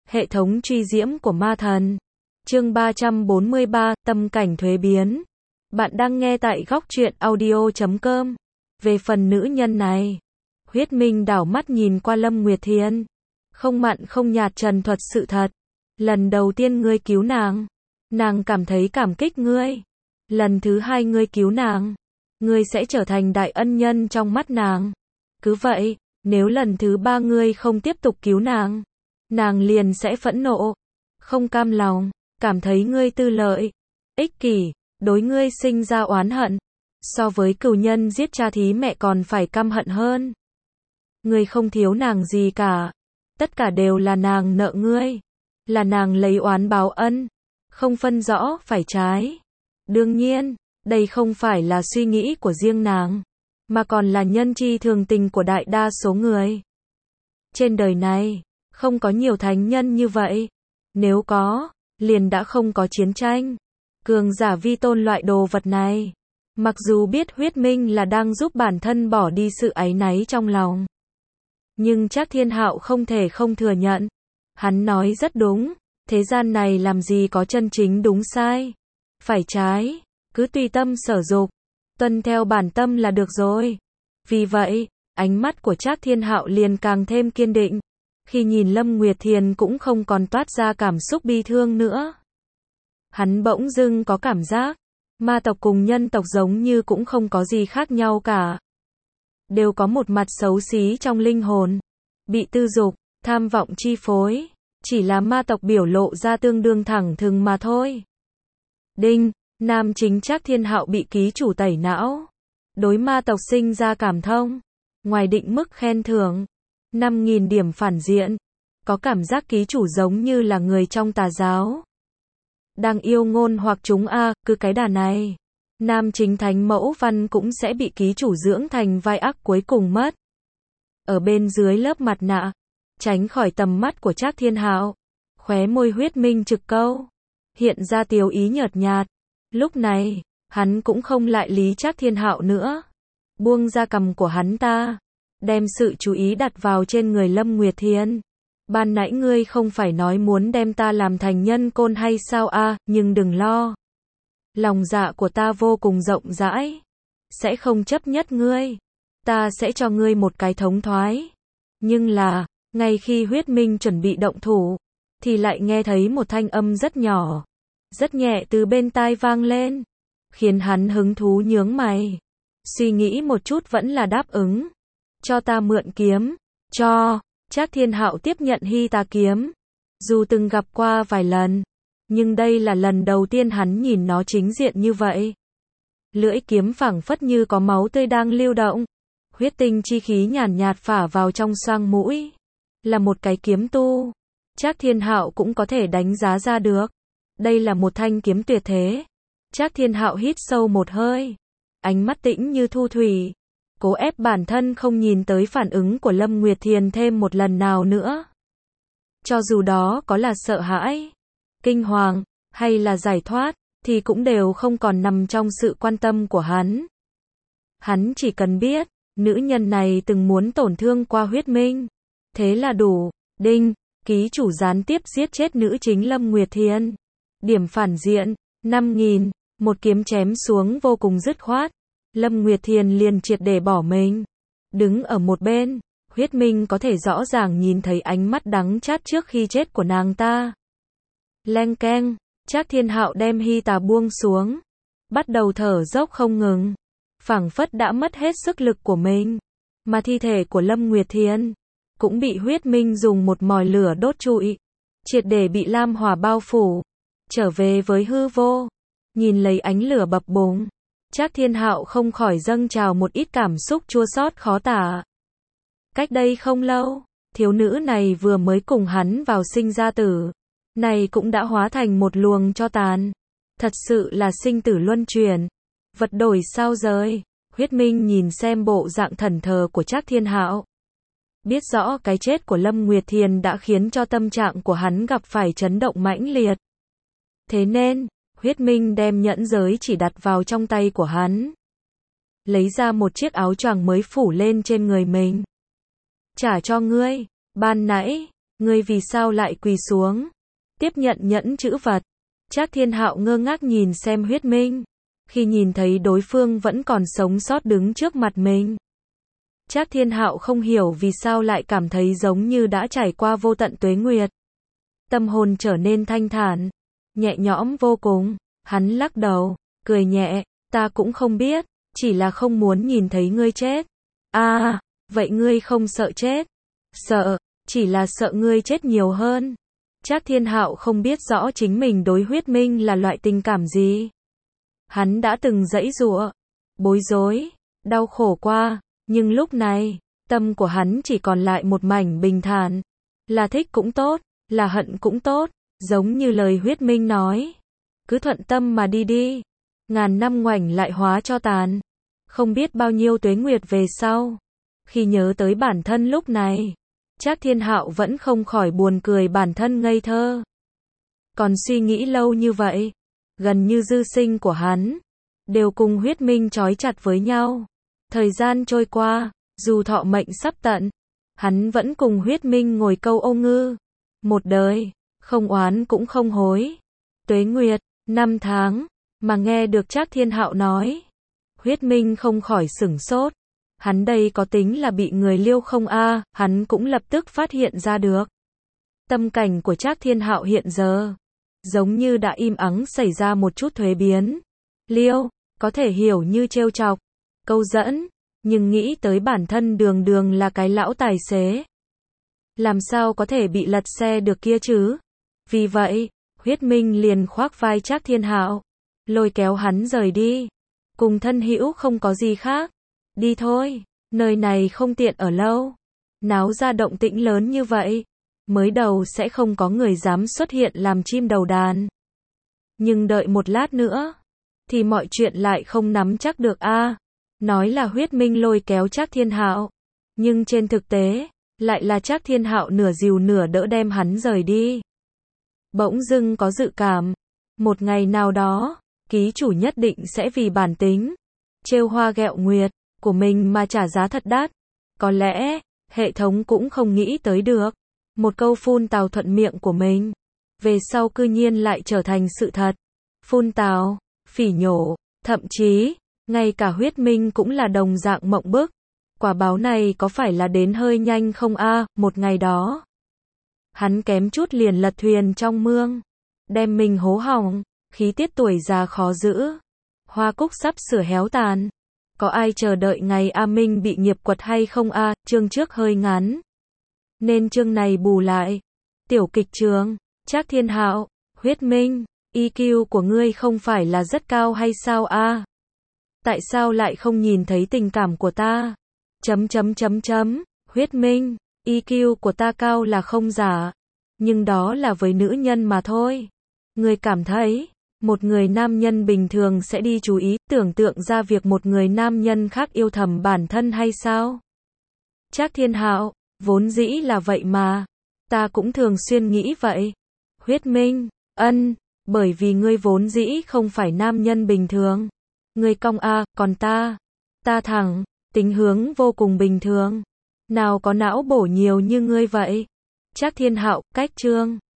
Hệ thống truy diễm của ma thần. Chương 343, tâm cảnh thuế biến. Bạn đang nghe tại góc truyện audio.com. Về phần nữ nhân này, Huyết Minh đảo mắt nhìn qua Lâm Nguyệt Thiền. Không mặn không nhạt trần thuật sự thật. Lần đầu tiên ngươi cứu nàng cảm thấy cảm kích ngươi. Lần thứ hai ngươi cứu nàng, ngươi sẽ trở thành đại ân nhân trong mắt nàng. Cứ vậy, nếu lần thứ ba ngươi không tiếp tục cứu nàng liền sẽ phẫn nộ, không cam lòng, cảm thấy ngươi tư lợi, ích kỷ, đối ngươi sinh ra oán hận. So với cừu nhân giết cha thí mẹ còn phải căm hận hơn. Ngươi không thiếu nàng gì cả. Tất cả đều là nàng nợ ngươi. Là nàng lấy oán báo ân. Không phân rõ phải trái. Đương nhiên, đây không phải là suy nghĩ của riêng nàng, mà còn là nhân chi thường tình của đại đa số người. Trên đời này, không có nhiều thánh nhân như vậy. Nếu có, liền đã không có chiến tranh, cường giả vi tôn loại đồ vật này. Mặc dù biết Huyết Minh là đang giúp bản thân bỏ đi sự áy náy trong lòng, nhưng Trác Thiên Hạo không thể không thừa nhận. Hắn nói rất đúng, thế gian này làm gì có chân chính đúng sai, phải trái, cứ tùy tâm sở dục, tuân theo bản tâm là được rồi. Vì vậy, ánh mắt của Trác Thiên Hạo liền càng thêm kiên định. Khi nhìn Lâm Nguyệt Thiền cũng không còn toát ra cảm xúc bi thương nữa. Hắn bỗng dưng có cảm giác, ma tộc cùng nhân tộc giống như cũng không có gì khác nhau cả. Đều có một mặt xấu xí trong linh hồn, bị tư dục, tham vọng chi phối, chỉ là ma tộc biểu lộ ra tương đương thẳng thừng mà thôi. Đinh, nam chính Trác Thiên Hạo bị ký chủ tẩy não, đối ma tộc sinh ra cảm thông, ngoài định mức khen thưởng 5.000 điểm phản diện, có cảm giác ký chủ giống như là người trong tà giáo. Đang yêu ngôn hoặc chúng cứ cái đà này, nam chính Thánh Mẫu Văn cũng sẽ bị ký chủ dưỡng thành vai ác cuối cùng mất. Ở bên dưới lớp mặt nạ, tránh khỏi tầm mắt của Trác Thiên Hạo, khóe môi Huyết Minh trực câu, hiện ra tiếu ý nhợt nhạt. Lúc này, hắn cũng không lại lý Trác Thiên Hạo nữa, buông ra cằm của hắn ta, đem sự chú ý đặt vào trên người Lâm Nguyệt Thiền. Ban nãy ngươi không phải nói muốn đem ta làm thành nhân côn hay sao nhưng đừng lo. Lòng dạ của ta vô cùng rộng rãi, sẽ không chấp nhất ngươi. Ta sẽ cho ngươi một cái thống thoái. Nhưng là, ngay khi Huyết Minh chuẩn bị động thủ, thì lại nghe thấy một thanh âm rất nhỏ, rất nhẹ từ bên tai vang lên, khiến hắn hứng thú nhướng mày. Suy nghĩ một chút vẫn là đáp ứng. Cho ta mượn kiếm. Cho. Trác Thiên Hạo tiếp nhận Hy Tà kiếm. Dù từng gặp qua vài lần, nhưng đây là lần đầu tiên hắn nhìn nó chính diện như vậy. Lưỡi kiếm phảng phất như có máu tươi đang lưu động. Huyết tinh chi khí nhàn nhạt phả vào trong xoang mũi. Là một cái kiếm tu, Trác Thiên Hạo cũng có thể đánh giá ra được. Đây là một thanh kiếm tuyệt thế. Trác Thiên Hạo hít sâu một hơi, ánh mắt tĩnh như thu thủy, cố ép bản thân không nhìn tới phản ứng của Lâm Nguyệt Thiền thêm một lần nào nữa. Cho dù đó có là sợ hãi, kinh hoàng, hay là giải thoát, thì cũng đều không còn nằm trong sự quan tâm của hắn. Hắn chỉ cần biết, nữ nhân này từng muốn tổn thương qua Huyết Minh. Thế là đủ. Đinh, ký chủ gián tiếp giết chết nữ chính Lâm Nguyệt Thiền. Điểm phản diện, 5.000, một kiếm chém xuống vô cùng dứt khoát. Lâm Nguyệt Thiền liền triệt để bỏ mình. Đứng ở một bên, Huyết Minh có thể rõ ràng nhìn thấy ánh mắt đắng chát trước khi chết của nàng ta. Leng keng, Trác Thiên Hạo đem Hy Tà buông xuống, bắt đầu thở dốc không ngừng, phảng phất đã mất hết sức lực của mình. Mà thi thể của Lâm Nguyệt Thiền cũng bị Huyết Minh dùng một mồi lửa đốt trụi, triệt để bị lam hỏa bao phủ, trở về với hư vô. Nhìn lấy ánh lửa bập bùng, Trác Thiên Hạo không khỏi dâng trào một ít cảm xúc chua xót khó tả. Cách đây không lâu, thiếu nữ này vừa mới cùng hắn vào sinh ra tử, này cũng đã hóa thành một luồng tro tàn. Thật sự là sinh tử luân chuyển, vật đổi sao rời. Huyết Minh nhìn xem bộ dạng thẫn thờ của Trác Thiên Hạo, biết rõ cái chết của Lâm Nguyệt Thiền đã khiến cho tâm trạng của hắn gặp phải chấn động mãnh liệt. Thế nên, Huyết Minh đem nhẫn giới chỉ đặt vào trong tay của hắn, lấy ra một chiếc áo choàng mới phủ lên trên người mình. Trả cho ngươi, ban nãy, Ngươi vì sao lại quỳ xuống? Tiếp nhận nhẫn chữ vật. Trác Thiên Hạo ngơ ngác nhìn xem Huyết Minh. Khi nhìn thấy đối phương vẫn còn sống sót đứng trước mặt mình, Trác Thiên Hạo không hiểu vì sao lại cảm thấy giống như đã trải qua vô tận tuế nguyệt. Tâm hồn trở nên thanh thản, nhẹ nhõm vô cùng. Hắn lắc đầu, cười nhẹ, ta cũng không biết, chỉ là không muốn nhìn thấy ngươi chết. À, vậy ngươi không sợ chết? Sợ, chỉ là sợ ngươi chết nhiều hơn. Trác Thiên Hạo không biết rõ chính mình đối Huyết Minh là loại tình cảm gì. Hắn đã từng giãy giụa, bối rối, đau khổ qua, nhưng lúc này, tâm của hắn chỉ còn lại một mảnh bình thản. Là thích cũng tốt, là hận cũng tốt, giống như lời Huyết Minh nói. Cứ thuận tâm mà đi đi. Ngàn năm ngoảnh lại hóa cho tàn. Không biết bao nhiêu tuế nguyệt về sau. Khi nhớ tới bản thân lúc này, Trác Thiên Hạo vẫn không khỏi buồn cười bản thân ngây thơ. Còn suy nghĩ lâu như vậy, gần như dư sinh của hắn, đều cùng Huyết Minh trói chặt với nhau. Thời gian trôi qua, dù thọ mệnh sắp tận, hắn vẫn cùng Huyết Minh ngồi câu ô ngư. Một đời, không oán cũng không hối. Tuế nguyệt, năm tháng, mà nghe được Trác Thiên Hạo nói. Huyết Minh không khỏi sửng sốt. Hắn đây có tính là bị người liêu không a? Hắn cũng lập tức phát hiện ra được. Tâm cảnh của Trác Thiên Hạo hiện giờ, giống như đã im ắng xảy ra một chút thuế biến. Liêu, có thể hiểu như trêu chọc, câu dẫn, nhưng nghĩ tới bản thân đường đường là cái lão tài xế. Làm sao có thể bị lật xe được kia chứ? Vì vậy, Huyết Minh liền khoác vai Trác Thiên Hạo, lôi kéo hắn rời đi. Cùng thân hữu không có gì khác. Đi thôi, nơi này không tiện ở lâu. Náo ra động tĩnh lớn như vậy, mới đầu sẽ không có người dám xuất hiện làm chim đầu đàn. Nhưng đợi một lát nữa, thì mọi chuyện lại không nắm chắc được a. Nói là Huyết Minh lôi kéo Trác Thiên Hạo, nhưng trên thực tế, lại là Trác Thiên Hạo nửa dìu nửa đỡ đem hắn rời đi. Bỗng dưng có dự cảm, một ngày nào đó, ký chủ nhất định sẽ vì bản tính trêu hoa ghẹo nguyệt của mình mà trả giá thật đắt. Có lẽ, hệ thống cũng không nghĩ tới được. Một câu phun tào thuận miệng của mình, về sau cư nhiên lại trở thành sự thật. Phun tào, phỉ nhổ, thậm chí, ngay cả Huyết Minh cũng là đồng dạng mộng bức. Quả báo này có phải là đến hơi nhanh không a? Một ngày đó, hắn kém chút liền lật thuyền trong mương, đem mình hố hỏng, khí tiết tuổi già khó giữ. Hoa cúc sắp sửa héo tàn. Có ai chờ đợi ngày A Minh bị nghiệp quật hay không a? Chương trước hơi ngắn, nên chương này bù lại. Tiểu kịch trường, Trác Thiên Hạo, Huyết Minh, EQ của ngươi không phải là rất cao hay sao a? Tại sao lại không nhìn thấy tình cảm của ta? Huyết Minh, EQ của ta cao là không giả, nhưng đó là với nữ nhân mà thôi. Ngươi cảm thấy, một người nam nhân bình thường sẽ đi chú ý, tưởng tượng ra việc một người nam nhân khác yêu thầm bản thân hay sao? Trác Thiên Hạo, vốn dĩ là vậy mà. Ta cũng thường xuyên nghĩ vậy. Huyết Minh, bởi vì ngươi vốn dĩ không phải nam nhân bình thường. Ngươi cong a, còn ta thẳng, tính hướng vô cùng bình thường. Nào có não bổ nhiều như ngươi vậy. Trác Thiên Hạo, cách chương